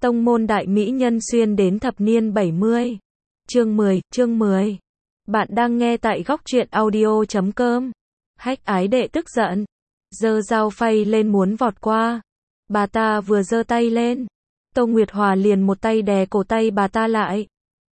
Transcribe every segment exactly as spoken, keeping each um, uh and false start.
Tông môn đại mỹ nhân xuyên đến thập niên bảy mươi. Chương mười, chương mười. Bạn đang nghe tại góc truyện audio chấm com. Hách ái đệ tức giận, giơ dao phay lên muốn vọt qua. Bà ta vừa giơ tay lên, Tô Nguyệt Hòa liền một tay đè cổ tay bà ta lại,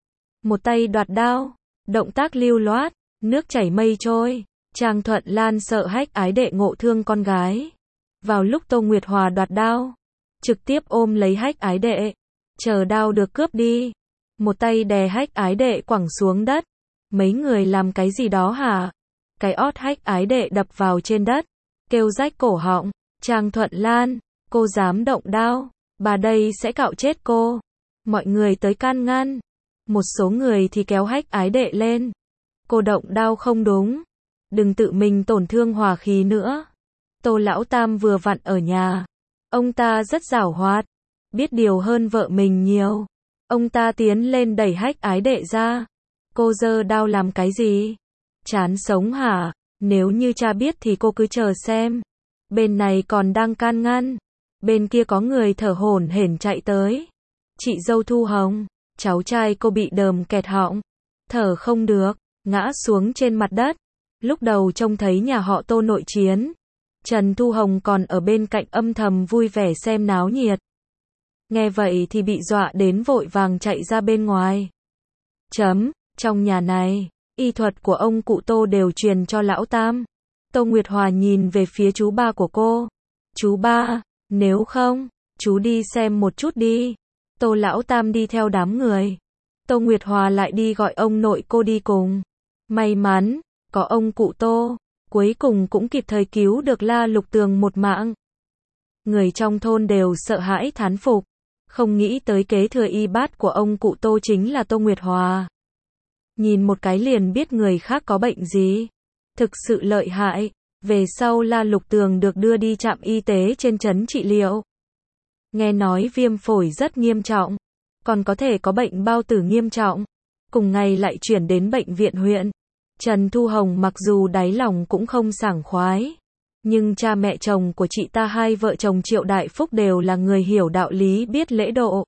một tay đoạt đao, động tác lưu loát, nước chảy mây trôi. Trang Thuận Lan sợ hách ái đệ ngộ thương con gái. Vào lúc Tô Nguyệt Hòa đoạt đao, trực tiếp ôm lấy hách ái đệ, chờ đao được cướp đi. Một tay đè hách ái đệ quẳng xuống đất. Mấy người làm cái gì đó hả? Cái ót hách ái đệ đập vào trên đất, kêu rách cổ họng. Trang Thuận Lan, cô dám động đao, bà đây sẽ cạo chết cô. Mọi người tới can ngăn. Một số người thì kéo hách ái đệ lên. Cô động đao không đúng, đừng tự mình tổn thương hòa khí nữa. Tô Lão Tam vừa vặn ở nhà. Ông ta rất giảo hoạt, biết điều hơn vợ mình nhiều. Ông ta tiến lên đẩy hách ái đệ ra. Cô giơ đao làm cái gì? Chán sống hả? Nếu như cha biết thì cô cứ chờ xem. Bên này còn đang can ngăn, bên kia có người thở hổn hển chạy tới. Chị dâu Thu Hồng, cháu trai cô bị đờm kẹt họng, thở không được, ngã xuống trên mặt đất. Lúc đầu trông thấy nhà họ Tô nội chiến, Trần Thu Hồng còn ở bên cạnh âm thầm vui vẻ xem náo nhiệt. Nghe vậy thì bị dọa đến vội vàng chạy ra bên ngoài. Chấm, trong nhà này, y thuật của ông cụ Tô đều truyền cho Lão Tam. Tô Nguyệt Hòa nhìn về phía chú ba của cô. Chú ba, nếu không, chú đi xem một chút đi. Tô Lão Tam đi theo đám người. Tô Nguyệt Hòa lại đi gọi ông nội cô đi cùng. May mắn, có ông cụ Tô, cuối cùng cũng kịp thời cứu được La Lục Tường một mạng. Người trong thôn đều sợ hãi thán phục, không nghĩ tới kế thừa y bát của ông cụ Tô chính là Tô Nguyệt Hòa. Nhìn một cái liền biết người khác có bệnh gì. Thực sự lợi hại. Về sau La Lục Tường được đưa đi trạm y tế trên trấn trị liệu. Nghe nói viêm phổi rất nghiêm trọng, còn có thể có bệnh bao tử nghiêm trọng. Cùng ngày lại chuyển đến bệnh viện huyện. Trần Thu Hồng mặc dù đáy lòng cũng không sảng khoái, nhưng cha mẹ chồng của chị ta hai vợ chồng Triệu Đại Phúc đều là người hiểu đạo lý biết lễ độ.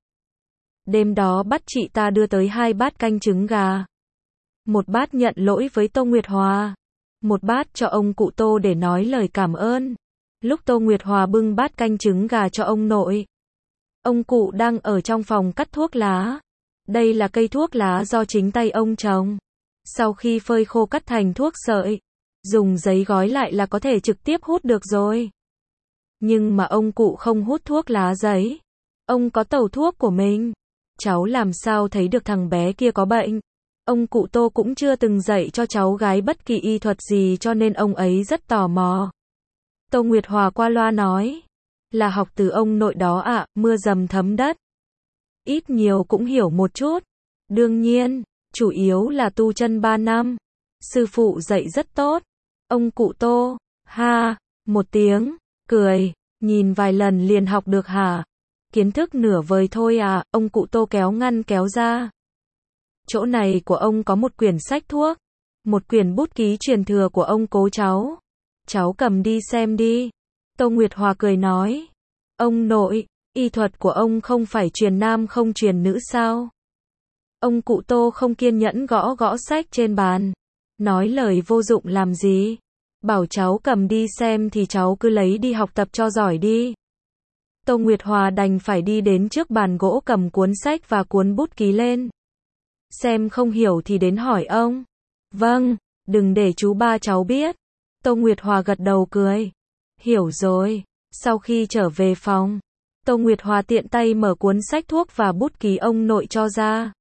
Đêm đó bắt chị ta đưa tới hai bát canh trứng gà. Một bát nhận lỗi với Tô Nguyệt Hòa, một bát cho ông cụ Tô để nói lời cảm ơn. Lúc Tô Nguyệt Hòa bưng bát canh trứng gà cho ông nội, ông cụ đang ở trong phòng cắt thuốc lá. Đây là cây thuốc lá do chính tay ông trồng. Sau khi phơi khô cắt thành thuốc sợi, dùng giấy gói lại là có thể trực tiếp hút được rồi. Nhưng mà ông cụ không hút thuốc lá giấy. Ông có tẩu thuốc của mình. Cháu làm sao thấy được thằng bé kia có bệnh? Ông cụ Tô cũng chưa từng dạy cho cháu gái bất kỳ y thuật gì cho nên ông ấy rất tò mò. Tô Nguyệt Hòa qua loa nói, là học từ ông nội đó ạ, à, mưa dầm thấm đất. Ít nhiều cũng hiểu một chút. Đương nhiên, chủ yếu là tu chân ba năm. Sư phụ dạy rất tốt. Ông cụ Tô, ha, một tiếng, cười, nhìn vài lần liền học được hả? Kiến thức nửa vời thôi à, ông cụ Tô kéo ngăn kéo ra. Chỗ này của ông có một quyển sách thuốc, một quyển bút ký truyền thừa của ông cố cháu. Cháu cầm đi xem đi. Tô Nguyệt Hòa cười nói, ông nội, y thuật của ông không phải truyền nam không truyền nữ sao? Ông cụ Tô không kiên nhẫn gõ gõ sách trên bàn, nói lời vô dụng làm gì? Bảo cháu cầm đi xem thì cháu cứ lấy đi học tập cho giỏi đi. Tô Nguyệt Hòa đành phải đi đến trước bàn gỗ cầm cuốn sách và cuốn bút ký lên. Xem không hiểu thì đến hỏi ông. Vâng, đừng để chú ba cháu biết. Tô Nguyệt Hòa gật đầu cười. Hiểu rồi. Sau khi trở về phòng, Tô Nguyệt Hòa tiện tay mở cuốn sách thuốc và bút ký ông nội cho ra.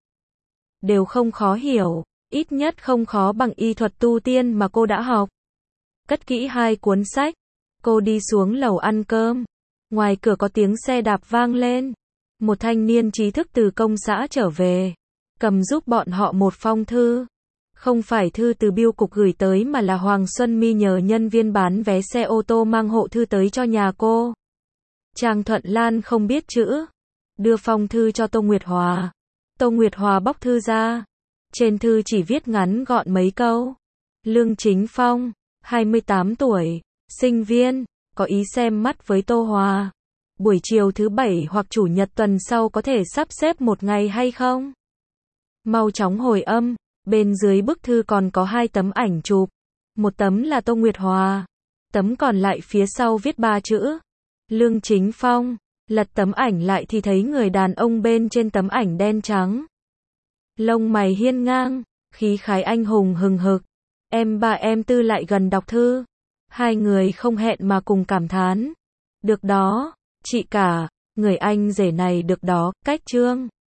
Đều không khó hiểu, ít nhất không khó bằng y thuật tu tiên mà cô đã học. Cất kỹ hai cuốn sách, cô đi xuống lầu ăn cơm. Ngoài cửa có tiếng xe đạp vang lên. Một thanh niên trí thức từ công xã trở về, cầm giúp bọn họ một phong thư. Không phải thư từ bưu cục gửi tới mà là Hoàng Xuân My nhờ nhân viên bán vé xe ô tô mang hộ thư tới cho nhà cô. Trang Thuận Lan không biết chữ, đưa phong thư cho Tô Nguyệt Hòa. Tô Nguyệt Hòa bóc thư ra. Trên thư chỉ viết ngắn gọn mấy câu. Lương Chính Phong, hai mươi tám tuổi, sinh viên, có ý xem mắt với Tô Hòa. buổi chiều thứ bảy hoặc chủ nhật tuần sau có thể sắp xếp một ngày hay không? Mau chóng hồi âm, bên dưới bức thư còn có hai tấm ảnh chụp. Một tấm là Tô Nguyệt Hòa, tấm còn lại phía sau viết ba chữ Lương Chính Phong. Lật tấm ảnh lại thì thấy người đàn ông bên trên tấm ảnh đen trắng. Lông mày hiên ngang, khí khái anh hùng hừng hực. Em ba em tư lại gần đọc thư. Hai người không hẹn mà cùng cảm thán. Được đó, chị cả, người anh rể này được đó, cách trương.